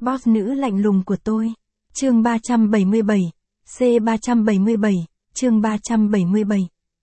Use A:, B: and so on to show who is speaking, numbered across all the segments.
A: Boss nữ lạnh lùng của tôi. Chương 377. C377. Chương 377.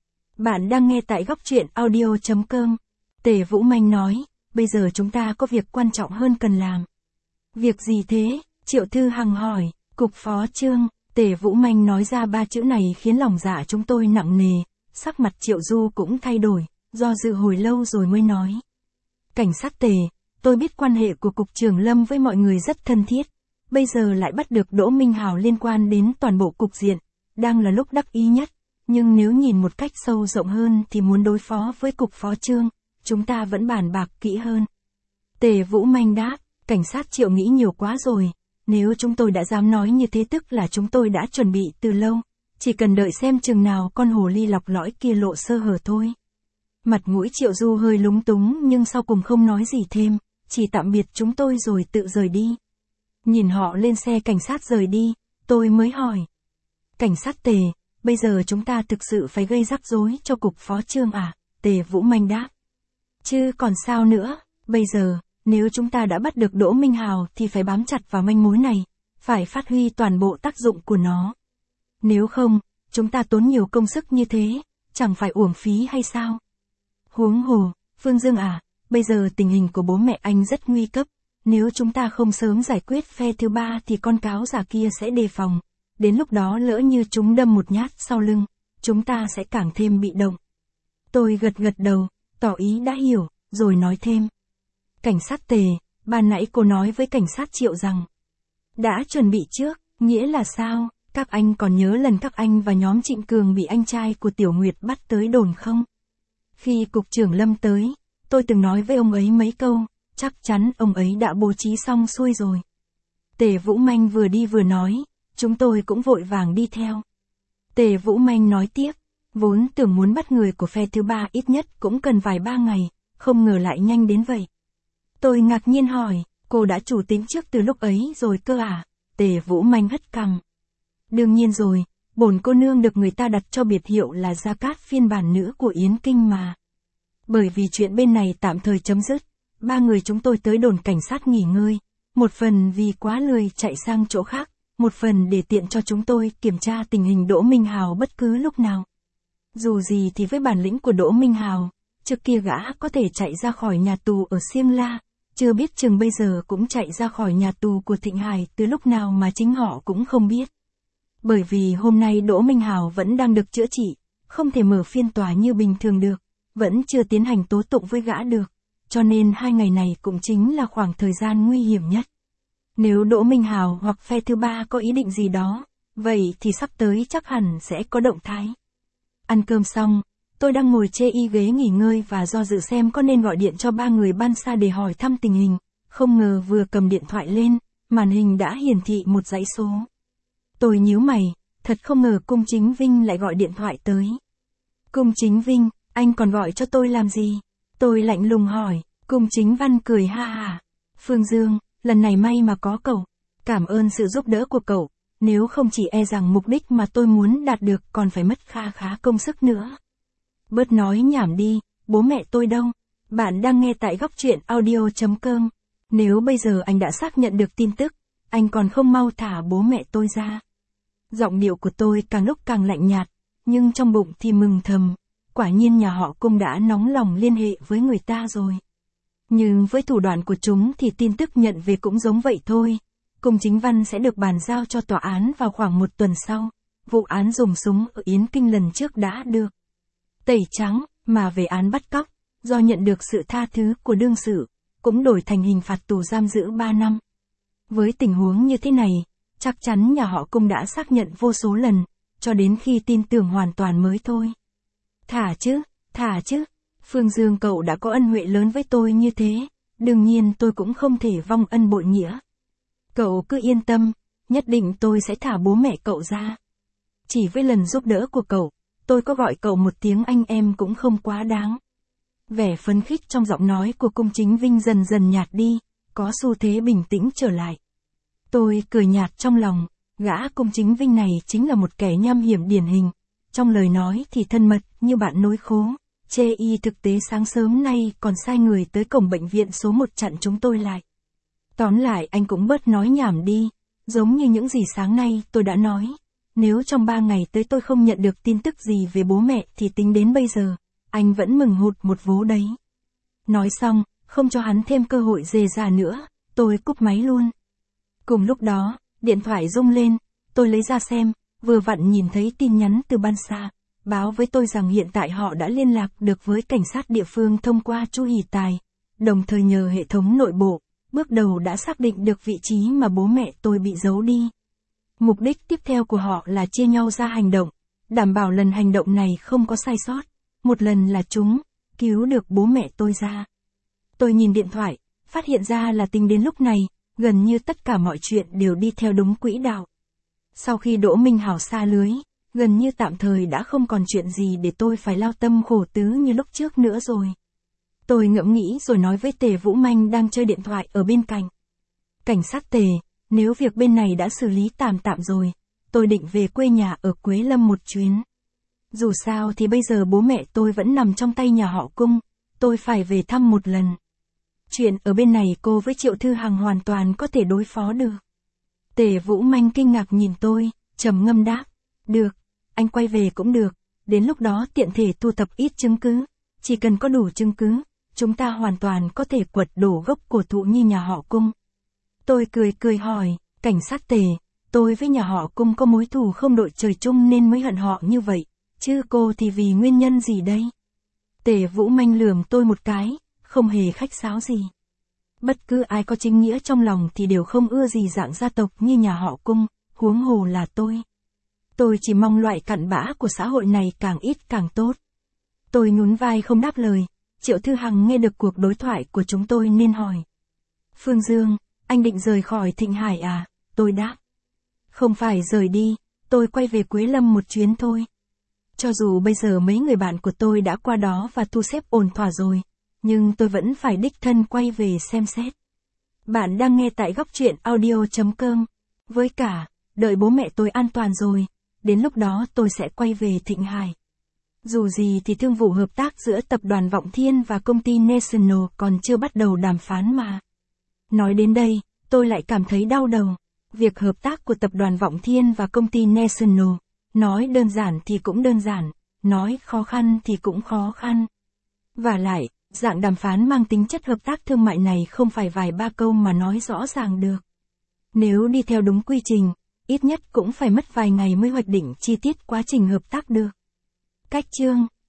A: Bạn đang nghe tại góc truyện audio.com. Tề Vũ Manh nói, bây giờ chúng ta có việc quan trọng hơn cần làm. Việc gì thế? Triệu Thư Hằng hỏi. Cục phó Trương. Tề Vũ Manh nói ra ba chữ này khiến lòng dạ chúng tôi nặng nề, sắc mặt Triệu Du cũng thay đổi, do dự hồi lâu rồi mới nói. Cảnh sát Tề, tôi biết quan hệ của Cục trưởng Lâm với mọi người rất thân thiết, bây giờ lại bắt được Đỗ Minh Hào liên quan đến toàn bộ cục diện, đang là lúc đắc ý nhất, nhưng nếu nhìn một cách sâu rộng hơn thì muốn đối phó với Cục phó Trương, chúng ta vẫn bàn bạc kỹ hơn. Tề Vũ Manh đáp, cảnh sát Triệu nghĩ nhiều quá rồi. Nếu chúng tôi đã dám nói như thế tức là chúng tôi đã chuẩn bị từ lâu, chỉ cần đợi xem chừng nào con hồ ly lọc lõi kia lộ sơ hở thôi. Mặt mũi Triệu Du hơi lúng túng nhưng sau cùng không nói gì thêm, chỉ tạm biệt chúng tôi rồi tự rời đi. Nhìn họ lên xe cảnh sát rời đi, tôi mới hỏi. Cảnh sát Tề, bây giờ chúng ta thực sự phải gây rắc rối cho Cục phó Trương à? Tề Vũ Manh đáp. Chứ còn sao nữa, bây giờ, nếu chúng ta đã bắt được Đỗ Minh Hào thì phải bám chặt vào manh mối này, phải phát huy toàn bộ tác dụng của nó. Nếu không, chúng ta tốn nhiều công sức như thế, chẳng phải uổng phí hay sao? Huống hồ, Phương Dương à, bây giờ tình hình của bố mẹ anh rất nguy cấp, nếu chúng ta không sớm giải quyết phe thứ ba thì con cáo già kia sẽ đề phòng, đến lúc đó lỡ như chúng đâm một nhát sau lưng, chúng ta sẽ càng thêm bị động. Tôi gật gật đầu, tỏ ý đã hiểu, rồi nói thêm. Cảnh sát Tề, ban nãy cô nói với cảnh sát Triệu rằng đã chuẩn bị trước, nghĩa là sao? Các anh còn nhớ lần các anh và nhóm Trịnh Cường bị anh trai của Tiểu Nguyệt bắt tới đồn không? Khi Cục trưởng Lâm tới, tôi từng nói với ông ấy mấy câu, chắc chắn ông ấy đã bố trí xong xuôi rồi. Tề Vũ Manh vừa đi vừa nói, chúng tôi cũng vội vàng đi theo. Tề Vũ Manh nói tiếp, vốn tưởng muốn bắt người của phe thứ ba ít nhất cũng cần vài ba ngày, không ngờ lại nhanh đến vậy. Tôi ngạc nhiên hỏi, cô đã chủ tính trước từ lúc ấy rồi cơ à? Tề Vũ Manh hất cằm. Đương nhiên rồi, bổn cô nương được người ta đặt cho biệt hiệu là Gia Cát phiên bản nữ của Yến Kinh mà. Bởi vì chuyện bên này tạm thời chấm dứt, ba người chúng tôi tới đồn cảnh sát nghỉ ngơi, một phần vì quá lười chạy sang chỗ khác, một phần để tiện cho chúng tôi kiểm tra tình hình Đỗ Minh Hào bất cứ lúc nào. Dù gì thì với bản lĩnh của Đỗ Minh Hào, trước kia gã có thể chạy ra khỏi nhà tù ở Siêng-La, chưa biết chừng bây giờ cũng chạy ra khỏi nhà tù của Thịnh Hải từ lúc nào mà chính họ cũng không biết. Bởi vì hôm nay Đỗ Minh Hào vẫn đang được chữa trị, không thể mở phiên tòa như bình thường được, vẫn chưa tiến hành tố tụng với gã được, cho nên 2 ngày này cũng chính là khoảng thời gian nguy hiểm nhất. Nếu Đỗ Minh Hào hoặc phe thứ ba có ý định gì đó, vậy thì sắp tới chắc hẳn sẽ có động thái. Ăn cơm xong, tôi đang ngồi chê y ghế nghỉ ngơi và do dự xem có nên gọi điện cho ba người ban xa để hỏi thăm tình hình, không ngờ vừa cầm điện thoại lên, màn hình đã hiển thị một dãy số. Tôi nhíu mày, thật không ngờ Cung Chính Vinh lại gọi điện thoại tới. Cung Chính Vinh, anh còn gọi cho tôi làm gì? Tôi lạnh lùng hỏi, Cung Chính Văn cười ha hả. Phương Dương, lần này may mà có cậu, cảm ơn sự giúp đỡ của cậu, nếu không chỉ e rằng mục đích mà tôi muốn đạt được còn phải mất kha khá công sức nữa. Bớt nói nhảm đi, bố mẹ tôi đâu? Bạn đang nghe tại góc truyện audio.com. Nếu bây giờ anh đã xác nhận được tin tức, anh còn không mau thả bố mẹ tôi ra. Giọng điệu của tôi càng lúc càng lạnh nhạt, nhưng trong bụng thì mừng thầm, quả nhiên nhà họ Cung đã nóng lòng liên hệ với người ta rồi. Nhưng với thủ đoạn của chúng thì tin tức nhận về cũng giống vậy thôi. Cung Chính Văn sẽ được bàn giao cho tòa án vào khoảng 1 tuần sau. Vụ án dùng súng ở Yến Kinh lần trước đã được tẩy trắng, mà về án bắt cóc, do nhận được sự tha thứ của đương sự, cũng đổi thành hình phạt tù giam giữ 3 năm. Với tình huống như thế này, chắc chắn nhà họ Cung đã xác nhận vô số lần, cho đến khi tin tưởng hoàn toàn mới thôi. Thả chứ, Phương Dương cậu đã có ân huệ lớn với tôi như thế, đương nhiên tôi cũng không thể vong ân bội nghĩa. Cậu cứ yên tâm, nhất định tôi sẽ thả bố mẹ cậu ra. Chỉ với lần giúp đỡ của cậu, tôi có gọi cậu một tiếng anh em cũng không quá đáng. Vẻ phấn khích trong giọng nói của Cung Chính Vinh dần dần nhạt đi, có xu thế bình tĩnh trở lại. Tôi cười nhạt trong lòng, gã Cung Chính Vinh này chính là một kẻ nham hiểm điển hình, trong lời nói thì thân mật như bạn nối khố, chê y thực tế sáng sớm nay còn sai người tới cổng bệnh viện số 1 chặn chúng tôi lại. Tóm lại anh cũng bớt nói nhảm đi, giống như những gì sáng nay tôi đã nói. Nếu trong 3 ngày tới tôi không nhận được tin tức gì về bố mẹ thì tính đến bây giờ, anh vẫn mừng hụt một vố đấy. Nói xong, không cho hắn thêm cơ hội rề rà nữa, tôi cúp máy luôn. Cùng lúc đó, điện thoại rung lên, tôi lấy ra xem, vừa vặn nhìn thấy tin nhắn từ ban xa, báo với tôi rằng hiện tại họ đã liên lạc được với cảnh sát địa phương thông qua Chu Hỷ Tài, đồng thời nhờ hệ thống nội bộ, bước đầu đã xác định được vị trí mà bố mẹ tôi bị giấu đi. Mục đích tiếp theo của họ là chia nhau ra hành động, đảm bảo lần hành động này không có sai sót, một lần là chúng cứu được bố mẹ tôi ra. Tôi nhìn điện thoại, phát hiện ra là tính đến lúc này, gần như tất cả mọi chuyện đều đi theo đúng quỹ đạo. Sau khi Đỗ Minh Hảo xa lưới, gần như tạm thời đã không còn chuyện gì để tôi phải lao tâm khổ tứ như lúc trước nữa rồi. Tôi ngẫm nghĩ rồi nói với Tề Vũ Manh đang chơi điện thoại ở bên cạnh. Cảnh sát Tề, nếu việc bên này đã xử lý tạm rồi, tôi định về quê nhà ở Quế Lâm một chuyến. Dù sao thì bây giờ bố mẹ tôi vẫn nằm trong tay nhà họ Cung, tôi phải về thăm một lần. Chuyện ở bên này cô với Triệu Thư Hằng hoàn toàn có thể đối phó được. Tề Vũ Manh kinh ngạc nhìn tôi, trầm ngâm đáp, được, anh quay về cũng được, đến lúc đó tiện thể thu thập ít chứng cứ, chỉ cần có đủ chứng cứ, chúng ta hoàn toàn có thể quật đổ gốc cổ thụ như nhà họ Cung. Tôi cười hỏi, cảnh sát Tề, tôi với nhà họ Cung có mối thù không đội trời chung nên mới hận họ như vậy, chứ cô thì vì nguyên nhân gì đây? Tề Vũ Manh lườm tôi một cái, không hề khách sáo gì. Bất cứ ai có chính nghĩa trong lòng thì đều không ưa gì dạng gia tộc như nhà họ Cung, huống hồ là tôi. Tôi chỉ mong loại cặn bã của xã hội này càng ít càng tốt. Tôi nhún vai không đáp lời, Triệu Thư Hằng nghe được cuộc đối thoại của chúng tôi nên hỏi. Phương Dương, anh định rời khỏi Thịnh Hải à? Tôi đáp. Không phải rời đi, tôi quay về Quế Lâm một chuyến thôi. Cho dù bây giờ mấy người bạn của tôi đã qua đó và thu xếp ổn thỏa rồi, nhưng tôi vẫn phải đích thân quay về xem xét. Bạn đang nghe tại góc truyện audio.com. Với cả, đợi bố mẹ tôi an toàn rồi, đến lúc đó tôi sẽ quay về Thịnh Hải. Dù gì thì thương vụ hợp tác giữa tập đoàn Vọng Thiên và công ty National còn chưa bắt đầu đàm phán mà. Nói đến đây, tôi lại cảm thấy đau đầu. Việc hợp tác của tập đoàn Vọng Thiên và công ty National, nói đơn giản thì cũng đơn giản, nói khó khăn thì cũng khó khăn. Và lại, dạng đàm phán mang tính chất hợp tác thương mại này không phải vài ba câu mà nói rõ ràng được. Nếu đi theo đúng quy trình, ít nhất cũng phải mất vài ngày mới hoạch định chi tiết quá trình hợp tác được. Cách chương